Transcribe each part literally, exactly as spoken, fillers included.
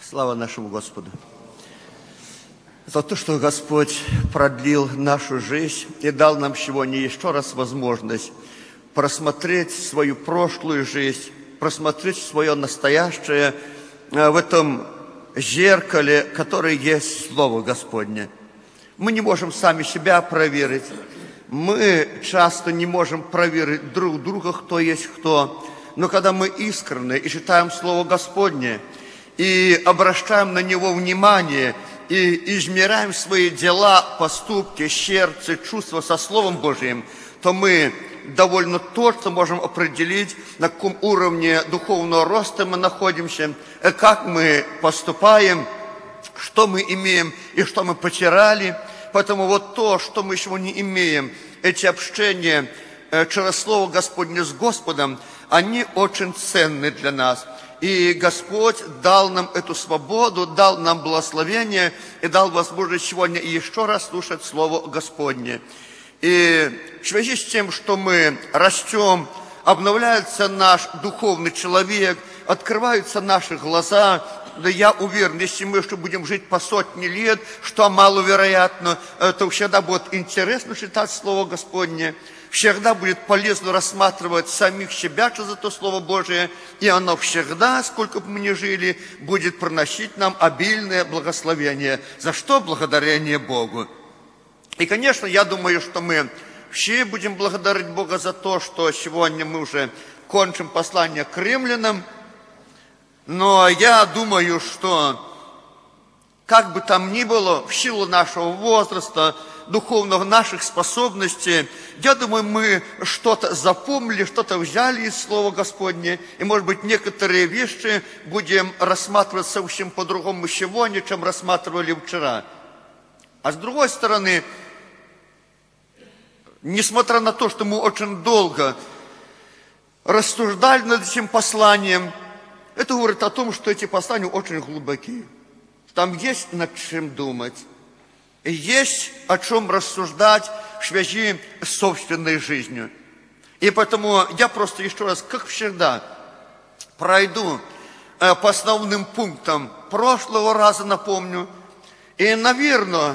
Слава нашему Господу! За то, что Господь продлил нашу жизнь и дал нам сегодня еще раз возможность просмотреть свою прошлую жизнь, просмотреть свое настоящее в этом зеркале, которое есть Слово Господне. Мы не можем сами себя проверить. Мы часто не можем проверить друг друга, кто есть кто. Но когда мы искренне и читаем Слово Господне, и обращаем на него внимание, и измеряем свои дела, поступки, сердце, чувства со Словом Божьим, то мы довольно точно можем определить, на каком уровне духовного роста мы находимся, как мы поступаем, что мы имеем и что мы потеряли. Поэтому вот то, что мы еще не имеем, эти общения через Слово Господне с Господом, они очень ценны для нас. И Господь дал нам эту свободу, дал нам благословение и дал возможность сегодня еще раз слушать Слово Господне. И в связи с тем, что мы растем, обновляется наш духовный человек, открываются наши глаза. Да я уверен, если мы что будем жить по сотни лет, что маловероятно, то всегда будет интересно читать Слово Господне. Всегда будет полезно рассматривать самих себя через это Слово Божие, и оно всегда, сколько бы мы ни жили, будет приносить нам обильное благословение, за что благодарение Богу. И, конечно, я думаю, что мы все будем благодарить Бога за то, что сегодня мы уже кончим послание к римлянам, но я думаю, что как бы там ни было, в силу нашего возраста, духовных наших способностей, я думаю, мы что-то запомнили, что-то взяли из Слова Господне, и, может быть, некоторые вещи будем рассматривать совсем по-другому сегодня, чем рассматривали вчера. А с другой стороны, несмотря на то, что мы очень долго рассуждали над этим посланием, это говорит о том, что эти послания очень глубокие. Там есть над чем думать. И есть о чем рассуждать в связи с собственной жизнью. И поэтому я просто еще раз, как всегда, пройду по основным пунктам прошлого раза, напомню. И, наверное,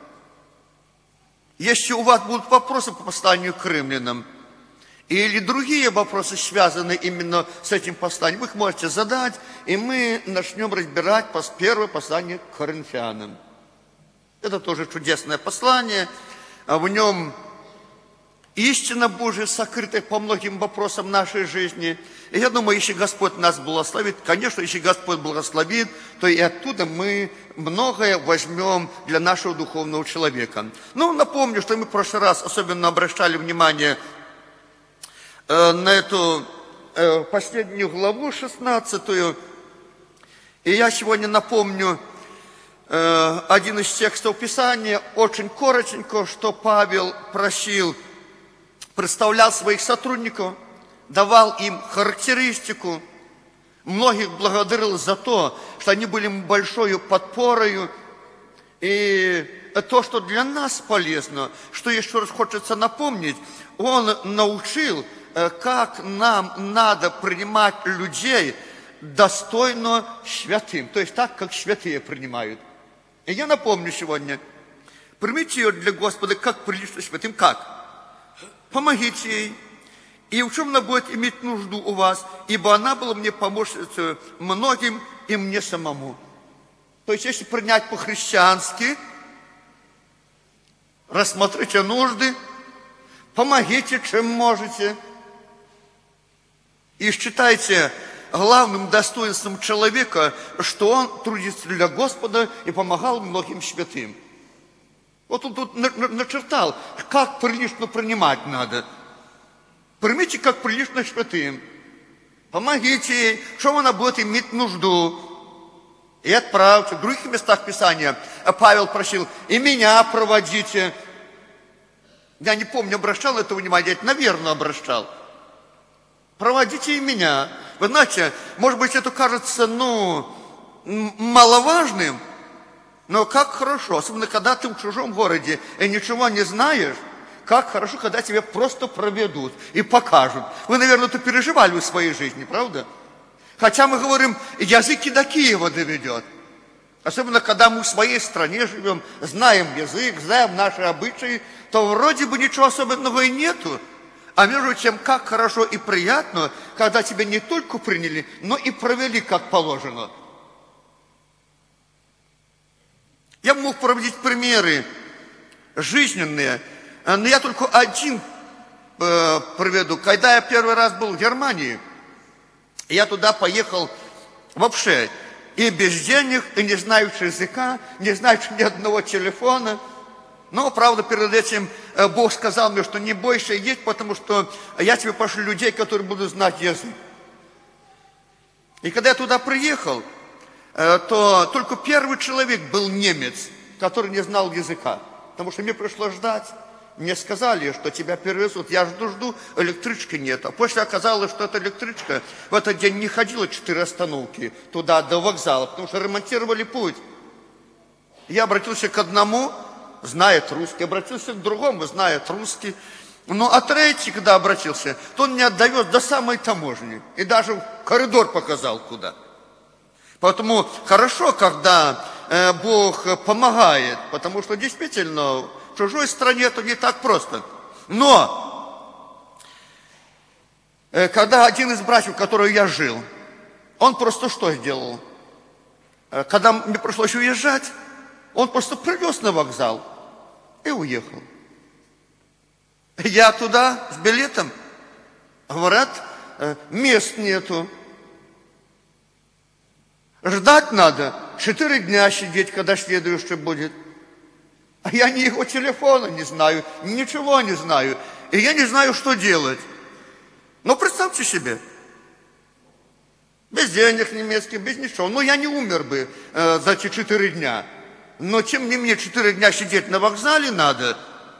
если у вас будут вопросы по посланию к римлянам, или другие вопросы, связанные именно с этим посланием, вы их можете задать, и мы начнем разбирать первое послание к коринфянам. Это тоже чудесное послание, в нем истина Божия, сокрытая по многим вопросам нашей жизни. И я думаю, если Господь нас благословит, конечно, если Господь благословит, то и оттуда мы многое возьмем для нашего духовного человека. Ну, напомню, что мы в прошлый раз особенно обращали внимание на эту последнюю главу, шестнадцатую. И я сегодня напомню один из текстов Писания, очень коротенько, что Павел просил, представлял своих сотрудников, давал им характеристику, многих благодарил за то, что они были большой подпорой. И то, что для нас полезно, что еще раз хочется напомнить, он научил, как нам надо принимать людей достойно святым, то есть так, как святые принимают. И я напомню сегодня, примите ее для Господа как прилично святым. Как? Помогите ей, и в чем она будет иметь нужду у вас, ибо она была мне помощницей многим и мне самому. То есть, если принять по-христиански, рассмотрите нужды, помогите, чем можете, и считайте главным достоинством человека, что он трудится для Господа и помогал многим святым. Вот он тут начертал, как прилично принимать надо. Примите, как прилично святым. Помогите ей, в чем она будет иметь нужду. И отправьте. В других местах Писания Павел просил, и меня проводите. Я не помню, обращал это внимание, наверное, обращал. Проводите и меня. Вы знаете, может быть, это кажется, ну, маловажным, но как хорошо, особенно когда ты в чужом городе и ничего не знаешь, как хорошо, когда тебя просто проведут и покажут. Вы, наверное, это переживали в своей жизни, правда? Хотя мы говорим, язык и до Киева доведет. Особенно, когда мы в своей стране живем, знаем язык, знаем наши обычаи, то вроде бы ничего особенного и нету. А между тем, как хорошо и приятно, когда тебя не только приняли, но и провели как положено. Я мог проводить примеры жизненные, но я только один э, приведу. Когда я первый раз был в Германии, я туда поехал вообще и без денег, и не знающий языка, не знающий ни одного телефона. Но, правда, перед этим Бог сказал мне, что не бойся едь, потому что я тебе пошлю людей, которые будут знать язык. И когда я туда приехал, то только первый человек был немец, который не знал языка. Потому что мне пришлось ждать. Мне сказали, что тебя перевезут. Я жду-жду, электрички нет. А после оказалось, что эта электричка в этот день не ходила четыре остановки туда, до вокзала, потому что ремонтировали путь. Я обратился к одному, знает русский, обратился к другому, знает русский. Ну, а третий, когда обратился, то он меня довез до самой таможни. И даже коридор показал куда. Поэтому хорошо, когда э, Бог помогает, потому что действительно в чужой стране это не так просто. Но, э, когда один из братьев, в котором я жил, он просто что сделал? Э, когда мне пришлось уезжать, он просто привез на вокзал и уехал. Я туда с билетом, говорят, э, мест нету. Ждать надо, четыре дня сидеть, когда следующий будет. А я ни его телефона не знаю, ничего не знаю. И я не знаю, что делать. Но представьте себе, без денег немецких, без ничего. Ну, я не умер бы э, за эти четыре дня. Но тем не менее, четыре дня сидеть на вокзале надо.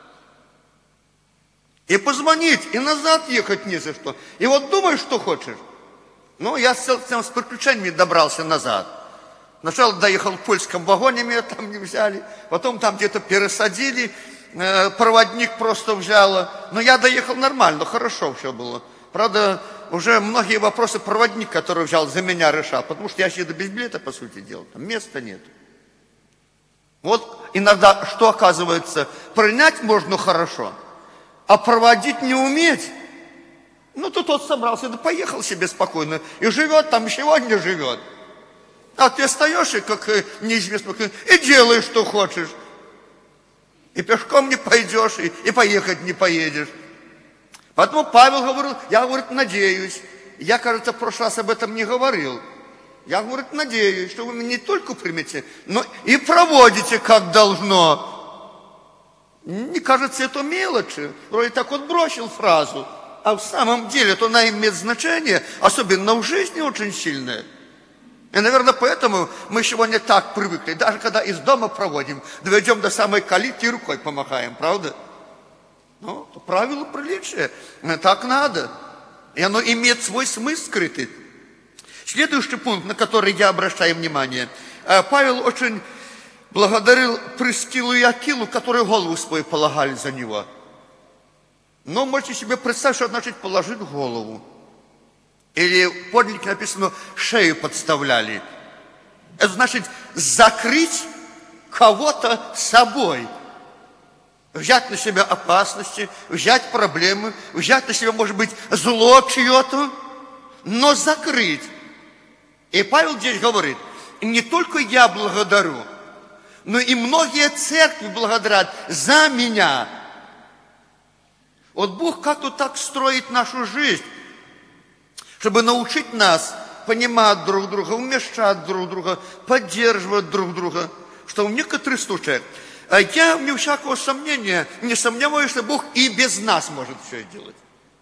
И позвонить, и назад ехать не за что. И вот думай, что хочешь. Ну, я с, с приключениями добрался назад. Сначала доехал в польском вагоне, меня там не взяли. Потом там где-то пересадили. Э, проводник просто взял. Но я доехал нормально, хорошо все было. Правда, уже многие вопросы проводник, который взял, за меня решал. Потому что я еду без билета, по сути дела. Там места нет. Вот иногда, что оказывается, принять можно хорошо, а проводить не уметь. Ну, то тот собрался, да поехал себе спокойно. И живет там, сегодня живет. А ты остаешь, и как неизвестно, и делаешь, что хочешь. И пешком не пойдешь, и, и поехать не поедешь. Поэтому Павел говорил, я, говорит, надеюсь. Я, кажется, в прошлый раз об этом не говорил. Я, говорит, надеюсь, что вы меня не только примете, но и проводите, как должно. Не кажется, это мелочи. Вроде так вот бросил фразу. А в самом деле это она имеет значение, особенно в жизни очень сильное. И, наверное, поэтому мы сегодня так привыкли. Даже когда из дома проводим, доведем до самой калитки и рукой помахаем, правда? Ну, правило приличия. Так надо. И оно имеет свой смысл скрытый. Следующий пункт, на который я обращаю внимание. Павел очень благодарил Прискилу и Акилу, которые голову свою полагали за него. Но можете себе представить, что значит положить голову. Или в подлиннике написано, шею подставляли. Это значит закрыть кого-то собой. Взять на себя опасности, взять проблемы, взять на себя, может быть, зло чье-то, но закрыть. И Павел здесь говорит, не только я благодарю, но и многие церкви благодарят за меня. Вот Бог как-то так строит нашу жизнь, чтобы научить нас понимать друг друга, вмешать друг друга, поддерживать друг друга, что в некоторых случаях я, вне всякого сомнения, не сомневаюсь, что Бог и без нас может все делать.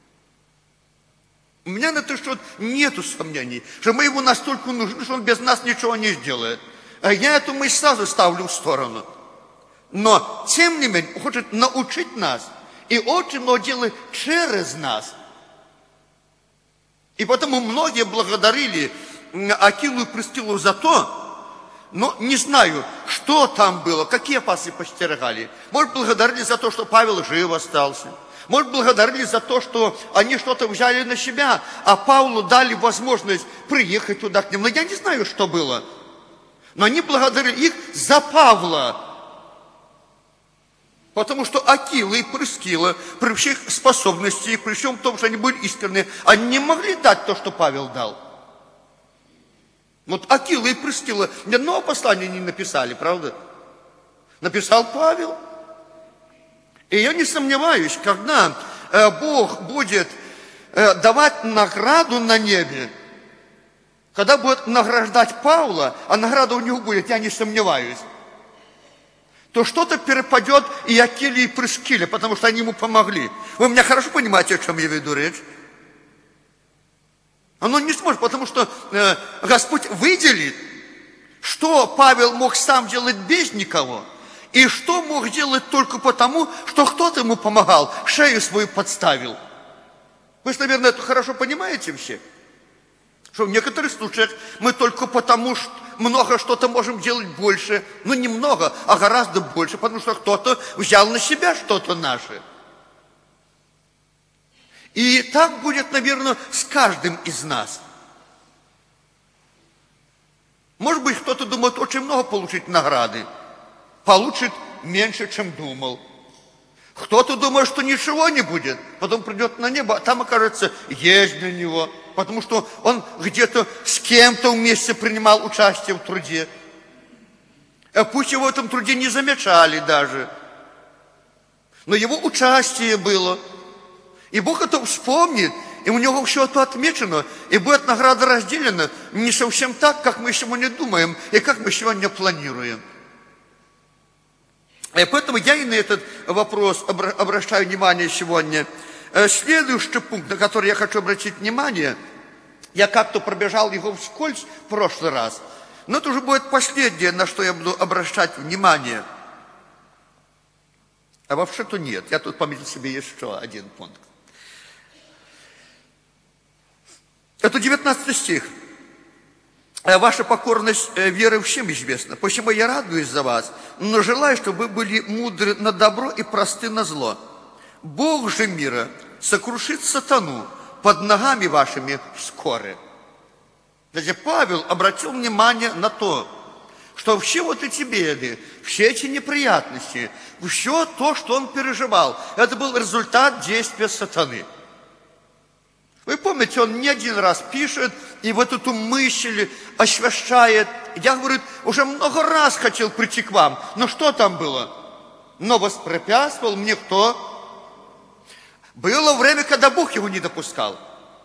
У меня на это счет нету сомнений, что мы ему настолько нужны, что он без нас ничего не сделает. А я эту мысль сразу ставлю в сторону. Но, тем не менее, он хочет научить нас. И очень много делает через нас. И потому многие благодарили Акилу и Прискилу за то, но не знаю, что там было, какие опасности постерегали. Может, благодарили за то, что Павел жив остался. Может, благодарили за то, что они что-то взяли на себя, а Павлу дали возможность приехать туда к ним. Но я не знаю, что было. Но они благодарили их за Павла. Потому что Акила и Прискила, при всех способностях, при всем том, что они были искренние, они не могли дать то, что Павел дал. Вот Акила и Прискила ни одного послания не написали, правда? Написал Павел. И я не сомневаюсь, когда э, Бог будет э, давать награду на небе, когда будет награждать Павла, а награда у него будет, я не сомневаюсь, то что-то перепадет и Акиле, и Прискиле, потому что они ему помогли. Вы меня хорошо понимаете, о чем я веду речь? Оно не сможет, потому что э, Господь выделит, что Павел мог сам делать без никого, и что мог делать только потому, что кто-то ему помогал, шею свою подставил. Вы же, наверное, это хорошо понимаете все. Что в некоторых случаях мы только потому, что много что-то можем делать больше, но не много, а гораздо больше, потому что кто-то взял на себя что-то наше. И так будет, наверное, с каждым из нас. Может быть, кто-то думает очень много получить награды, получит меньше, чем думал. Кто-то думает, что ничего не будет, потом придет на небо, а там, окажется, есть для него, потому что он где-то с кем-то вместе принимал участие в труде. Пусть его в этом труде не замечали даже, но его участие было. И Бог это вспомнит, и у него все это отмечено, и будет награда разделена не совсем так, как мы сегодня думаем, и как мы сегодня планируем. И поэтому я и на этот вопрос обращаю внимание сегодня. Следующий пункт, на который я хочу обратить внимание, я как-то пробежал его вскользь в прошлый раз, но это уже будет последнее, на что я буду обращать внимание. А вообще-то нет, я тут пометил себе еще один пункт. Это девятнадцатый стих. Ваша покорность веры всем известна. Почему я радуюсь за вас, но желаю, чтобы вы были мудры на добро и просты на зло. Бог же мира сокрушит сатану под ногами вашими вскоре. Значит, Павел обратил внимание на то, что все вот эти беды, все эти неприятности, все то, что он переживал, это был результат действия сатаны. Вы помните, он не один раз пишет, и вот эту мысль освещает. Я, говорю, уже много раз хотел прийти к вам, но что там было? Но воспрепятствовал мне кто? Было время, когда Бог его не допускал.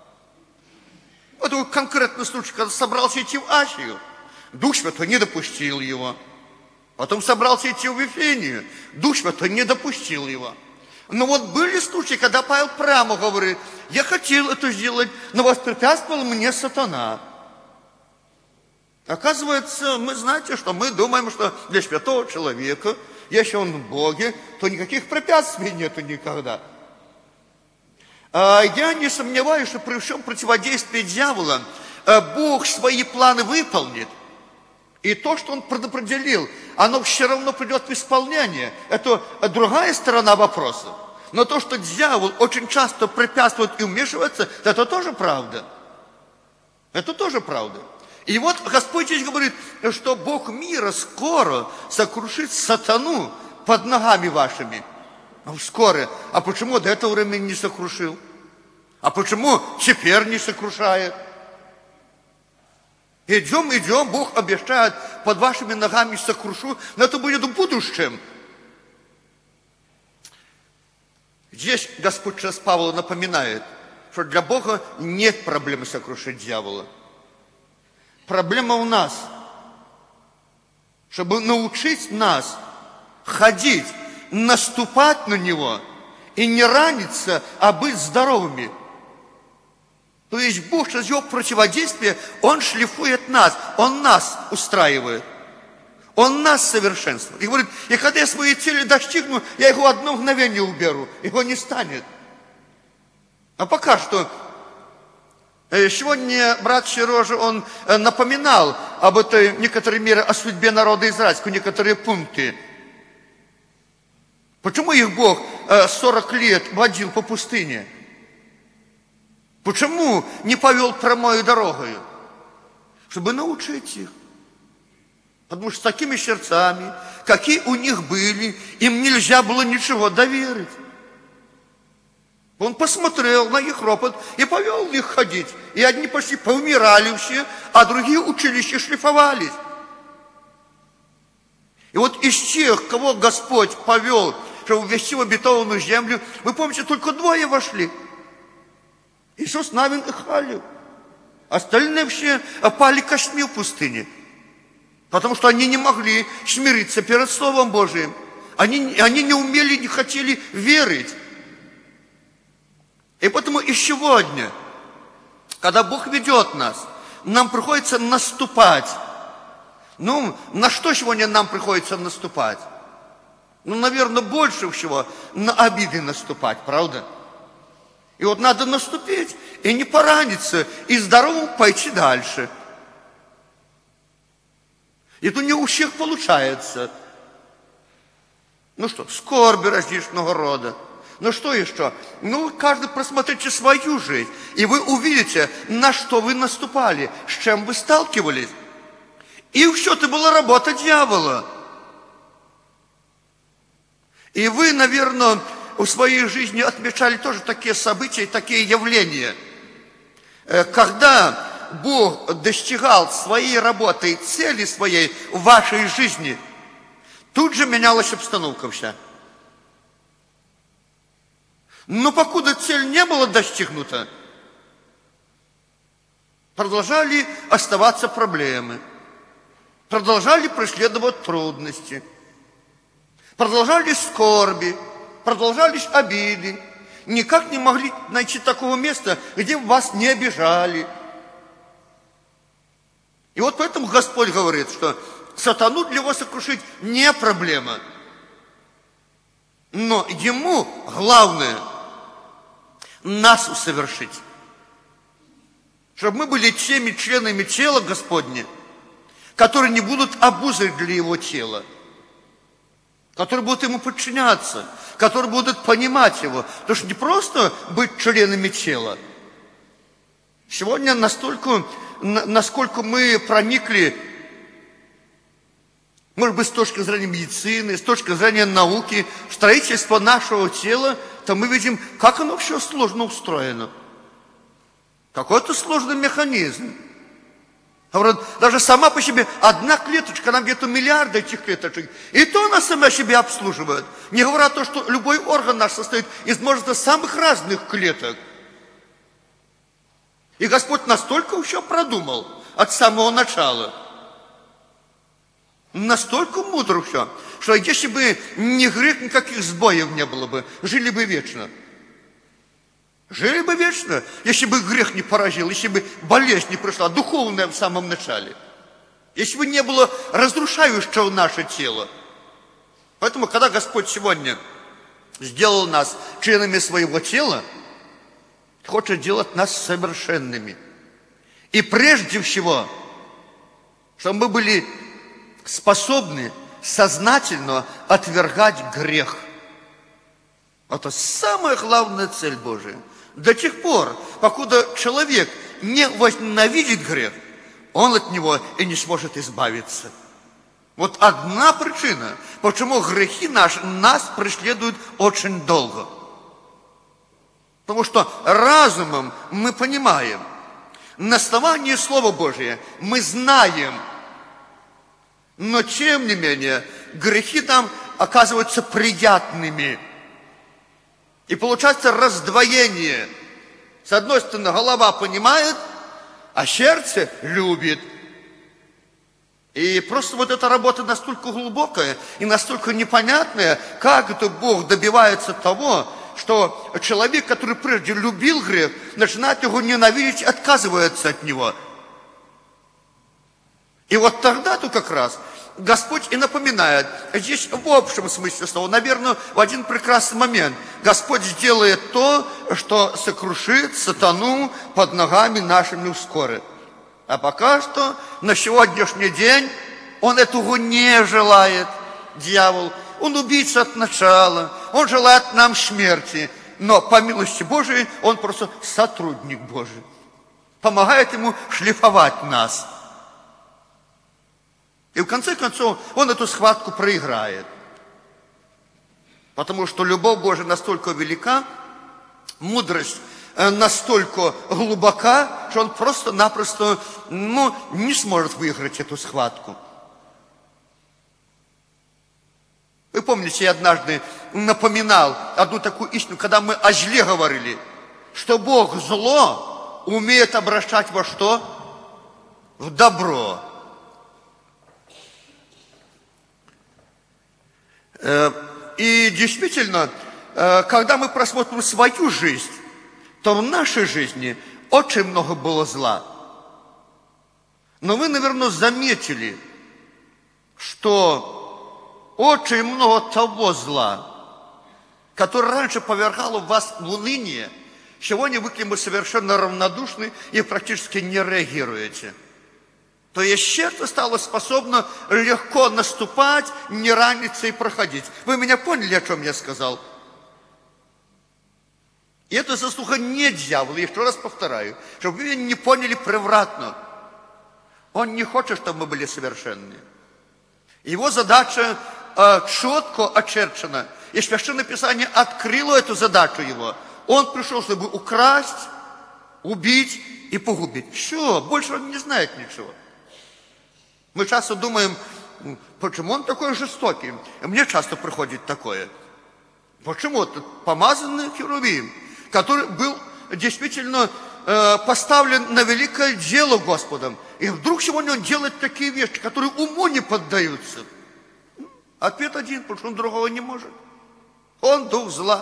Вот конкретный случай, когда собрался идти в Асию, Дух Святой не допустил его. Потом собрался идти в Вифинию, Дух Святой не допустил его. Но вот были случаи, когда Павел прямо говорит, я хотел это сделать, но воспрепятствовал мне сатана. Оказывается, мы знаете, что мы думаем, что для святого человека, если он в Боге, то никаких препятствий нету никогда. Я не сомневаюсь, что при всем противодействии дьявола Бог свои планы выполнит. И то, что он предопределил, оно все равно придет в исполнение. Это другая сторона вопроса. Но то, что дьявол очень часто препятствует и вмешивается, это тоже правда. Это тоже правда. И вот Господь здесь говорит, что Бог мира скоро сокрушит сатану под ногами вашими. Скоро. А почему до этого времени не сокрушил? А почему теперь не сокрушает? Идем, идем, Бог обещает, под вашими ногами сокрушу, но это будет в будущем. Здесь Господь через Павла напоминает, что для Бога нет проблемы сокрушить дьявола. Проблема у нас, чтобы научить нас ходить, наступать на него и не раниться, а быть здоровыми. То есть Бог через его противодействие, Он шлифует нас, Он нас устраивает, Он нас совершенствует. И говорит, и когда я свои цели достигну, я его одно мгновение уберу, его не станет. А пока что, сегодня брат Сережа, он напоминал об этой, в некоторой мере, о судьбе народа израильского, некоторые пункты. Почему их Бог сорок лет водил по пустыне? Почему не повел прямой дорогой? Чтобы научить их. Потому что с такими сердцами, какие у них были, им нельзя было ничего доверить. Он посмотрел на их ропот и повел их ходить. И одни почти поумирали все, а другие училища шлифовались. И вот из тех, кого Господь повел, чтобы ввести в обетованную землю, вы помните, только двое вошли. Иисус, Навин и Халев. Остальные все пали костьми в пустыне. Потому что они не могли смириться перед Словом Божиим. Они, они не умели, не хотели верить. И поэтому и сегодня, когда Бог ведет нас, нам приходится наступать. Ну, на что сегодня нам приходится наступать? Ну, наверное, больше всего на обиды наступать, правда? И вот надо наступить и не пораниться, и здоровым пойти дальше. И это не у всех получается. Ну что, скорби различного рода. Ну что еще? Ну, каждый просмотрите свою жизнь, и вы увидите, на что вы наступали, с чем вы сталкивались. И все это была работа дьявола. И вы, наверное, в своей жизни отмечали тоже такие события, такие явления. Когда Бог достигал своей работы и цели своей в вашей жизни, тут же менялась обстановка вся. Но покуда цель не была достигнута, продолжали оставаться проблемы, продолжали преследовать трудности, продолжались скорби, продолжались обиды. Никак не могли найти такого места, где вас не обижали. И вот поэтому Господь говорит, что сатану для вас сокрушить не проблема. Но ему главное нас усовершить. Чтобы мы были теми членами тела Господня, которые не будут обузой для его тела, которые будут ему подчиняться, которые будут понимать его. Потому что не просто быть членами тела. Сегодня настолько, насколько мы проникли, может быть, с точки зрения медицины, с точки зрения науки, строительство нашего тела, то мы видим, как оно все сложно устроено. Какой-то сложный механизм. Даже сама по себе одна клеточка, нам где-то миллиарды этих клеточек, и то она сама себя обслуживает. Не говоря о том, что любой орган наш состоит из множества самых разных клеток. И Господь настолько все продумал от самого начала. Настолько мудро все, что если бы не грех, никаких сбоев не было бы, жили бы вечно. Жили бы вечно, если бы грех не поразил, если бы болезнь не пришла, духовная в самом начале. Если бы не было разрушающего наше тело. Поэтому, когда Господь сегодня сделал нас членами своего тела, хочет делать нас совершенными. И прежде всего, чтобы мы были способны сознательно отвергать грех. Это самая главная цель Божия. До тех пор, покуда человек не возненавидит грех, он от него и не сможет избавиться. Вот одна причина, почему грехи наши нас преследуют очень долго. Потому что разумом мы понимаем, на основании Слова Божия мы знаем, но тем не менее грехи нам оказываются приятными. И получается раздвоение. С одной стороны, голова понимает, а сердце любит. И просто вот эта работа настолько глубокая и настолько непонятная, как это Бог добивается того, что человек, который прежде любил грех, начинает его ненавидеть, отказывается от него. И вот тогда-то как раз Господь и напоминает, здесь в общем смысле слова, наверное, в один прекрасный момент Господь сделает то, что сокрушит сатану под ногами нашими вскоре. А пока что на сегодняшний день он этого не желает, дьявол. Он убийца от начала, он желает нам смерти, но по милости Божией он просто сотрудник Божий. Помогает ему шлифовать нас. И в конце концов он эту схватку проиграет. Потому что любовь Божия настолько велика, мудрость настолько глубока, что он просто-напросто ну, не сможет выиграть эту схватку. Вы помните, я однажды напоминал одну такую истину, когда мы о зле говорили, что Бог зло умеет обращать во что? В добро. И действительно, когда мы просмотрим свою жизнь, то в нашей жизни очень много было зла. Но вы, наверное, заметили, что очень много того зла, которое раньше повергало вас в уныние, сегодня вы к нему совершенно равнодушны и практически не реагируете. То есть сердце стало способно легко наступать, не раниться и проходить. Вы меня поняли, о чем я сказал? И это заслуга не дьявола, еще раз повторяю, чтобы вы не поняли превратно. Он не хочет, чтобы мы были совершенны. Его задача э, четко очерчена. И Священное Писание открыло эту задачу его. Он пришел, чтобы украсть, убить и погубить. Все, больше он не знает ничего. Мы часто думаем, почему он такой жестокий? Мне часто приходит такое. Почему? Это помазанный херувим, который был действительно э, поставлен на великое дело Господом. И вдруг сегодня он делает такие вещи, которые уму не поддаются. Ответ один, потому что он другого не может. Он дух зла.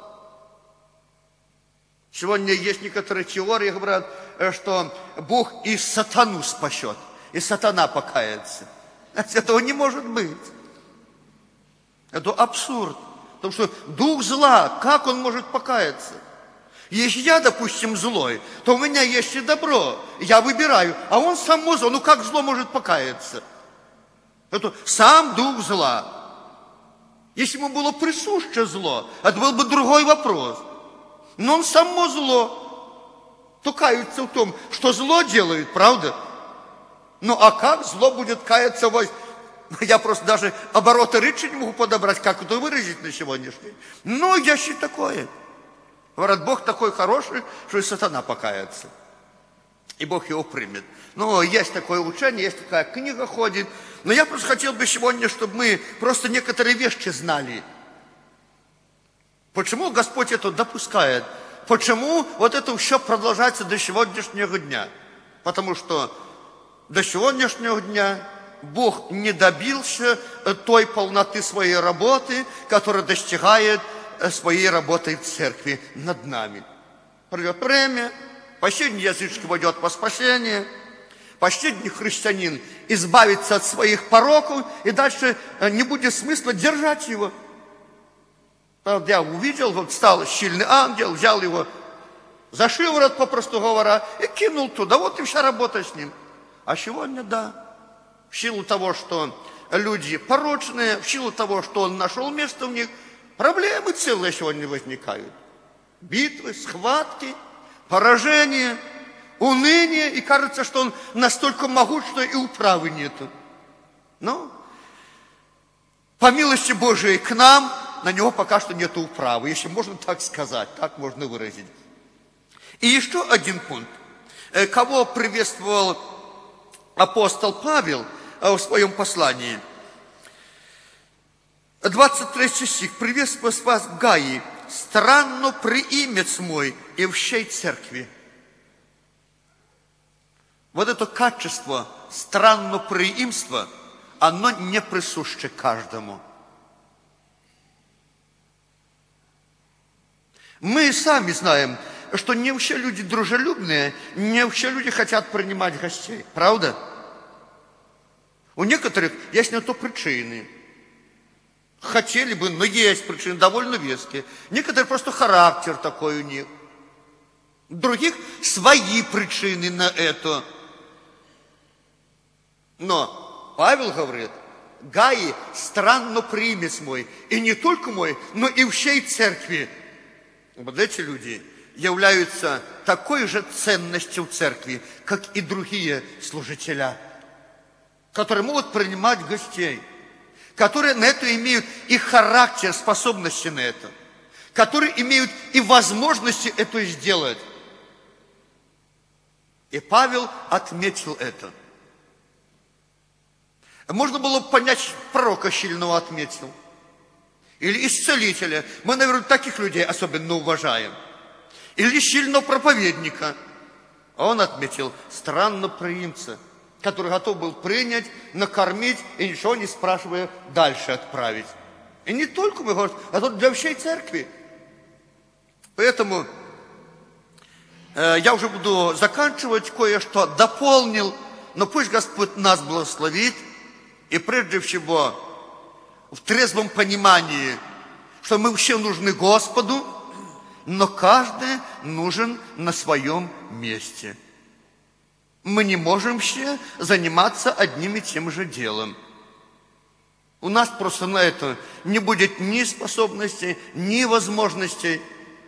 Сегодня есть некоторые теории, говорят, что Бог и сатану спасет, и сатана покается. Этого не может быть. Это абсурд. Потому что дух зла, как он может покаяться? Если я, допустим, злой, то у меня есть и добро. Я выбираю, а он само зло. Ну как зло может покаяться? Это сам дух зла. Если ему было присуще зло, это был бы другой вопрос. Но он само зло. То кается в том, что зло делает, правда? Ну а как зло будет каяться во... Я просто даже обороты речи не могу подобрать, как это выразить на сегодняшний. Но есть и такое. Говорят, Бог такой хороший, что и сатана покается. И Бог его примет. Ну, есть такое учение, есть такая книга ходит. Но я просто хотел бы сегодня, чтобы мы просто некоторые вещи знали. Почему Господь это допускает? Почему вот это все продолжается до сегодняшнего дня? Потому что до сегодняшнего дня Бог не добился той полноты своей работы, которая достигает своей работой в церкви над нами. Придет время, последний язычник войдет во спасение, последний христианин избавится от своих пороков, и дальше не будет смысла держать его. Я увидел, вот встал сильный ангел, взял его за шиворот, попросту говоря, и кинул туда. Вот и вся работа с ним. А сегодня, да, в силу того, что люди порочные, в силу того, что он нашел место в них, проблемы целые сегодня возникают. Битвы, схватки, поражения, уныние. И кажется, что он настолько могуч, что и управы нету. Но по милости Божией к нам на него пока что нету управы. Если можно так сказать, так можно выразить. И еще один пункт. Кого приветствовал апостол Павел в своем послании? двадцать третий стих. «Приветствую вас, Гаи, странно приимец мой и всей церкви». Вот это качество, странно приимство, оно не присуще каждому. Мы сами знаем, что не все люди дружелюбные, не все люди хотят принимать гостей. Правда? У некоторых есть на то причины. Хотели бы, но есть причины довольно веские. Некоторые просто характер такой у них. У других свои причины на это. Но Павел говорит, Гаи, странно примес мой. И не только мой, но и всей церкви. Вот эти люди являются такой же ценностью в церкви, как и другие служителя. которые могут принимать гостей, которые на это имеют и характер, способности на это, которые имеют и возможности это сделать. И Павел отметил это. Можно было бы понять, пророка сильного отметил. Или исцелителя. Мы, наверное, таких людей особенно уважаем. Или сильного проповедника. А он отметил странноприимца, который готов был принять, накормить и ничего не спрашивая дальше отправить. И не только мы говорим, а тут для всей церкви. Поэтому э, я уже буду заканчивать, кое-что дополнил, но пусть Господь нас благословит, и прежде всего в трезвом понимании, что мы все нужны Господу, но каждый нужен на своем месте. Мы не можем все заниматься одним и тем же делом. У нас просто на это не будет ни способностей, ни возможностей.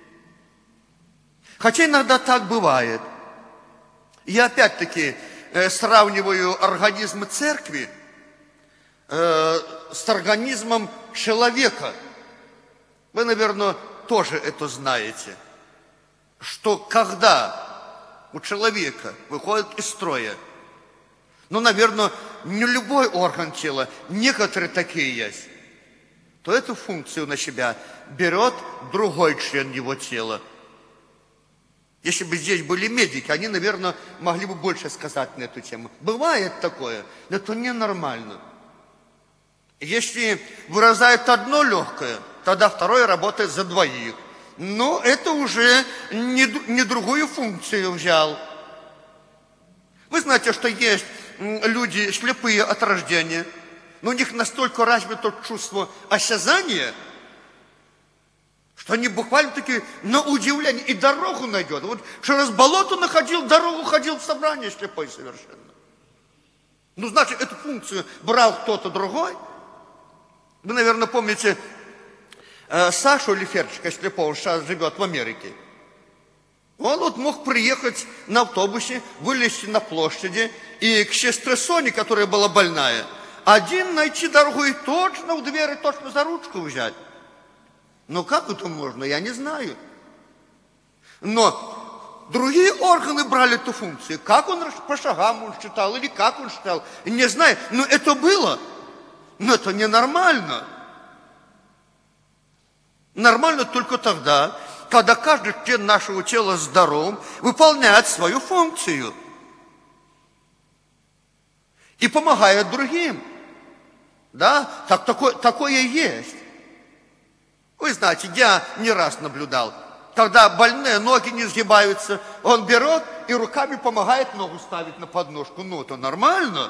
Хотя иногда так бывает. Я опять-таки э, сравниваю организмы церкви э, с организмом человека. Вы, наверное, тоже это знаете, что когда у человека выходит из строя, ну, наверное, не любой орган тела, некоторые такие есть, то эту функцию на себя берет другой член его тела. Если бы здесь были медики, они, наверное, могли бы больше сказать на эту тему. Бывает такое, но это ненормально. Если вырезают одно легкое, тогда второе работает за двоих. Но это уже не, не другую функцию взял. Вы знаете, что есть люди слепые от рождения, но у них настолько развито чувство осязания, что они буквально-таки на удивление и дорогу найдет. Вот через болото находил, дорогу ходил в собрание слепой совершенно. Ну, значит, эту функцию брал кто-то другой. Вы, наверное, помните э, Сашу Лиферчика слепого, он сейчас живет в Америке. Он вот мог приехать на автобусе, вылезти на площади, и к сестре Соне, которая была больная, один найти дорогу и точно в дверь, и точно за ручку взять. Но как это можно, я не знаю. Но другие органы брали эту функцию. Как он по шагам он считал, или как он считал, не знаю. Но это было. Но это ненормально. Нормально только тогда, когда каждый член нашего тела здоров, выполняет свою функцию и помогает другим. Да, так, такое, такое есть. Вы знаете, я не раз наблюдал, когда больные ноги не сгибаются, он берет и руками помогает ногу ставить на подножку. Ну, это нормально.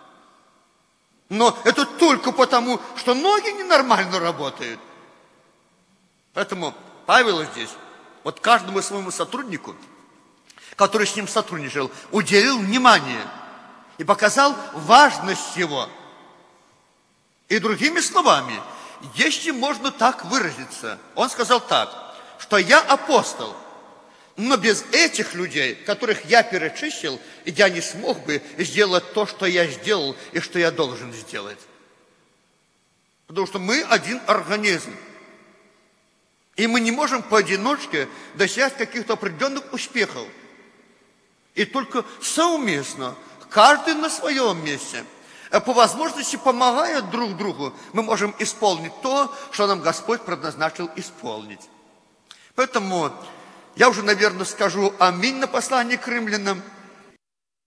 Но это только потому, что ноги ненормально работают. Поэтому Павел здесь, вот каждому своему сотруднику, который с ним сотрудничал, уделил внимание и показал важность его. И другими словами, если можно так выразиться, он сказал так, что я апостол, но без этих людей, которых я перечислил, я не смог бы сделать то, что я сделал и что я должен сделать. Потому что мы один организм. И мы не можем поодиночке достигать каких-то определенных успехов. И только совместно, каждый на своем месте, по возможности помогая друг другу, мы можем исполнить то, что нам Господь предназначил исполнить. Поэтому я уже, наверное, скажу аминь на послание к римлянам.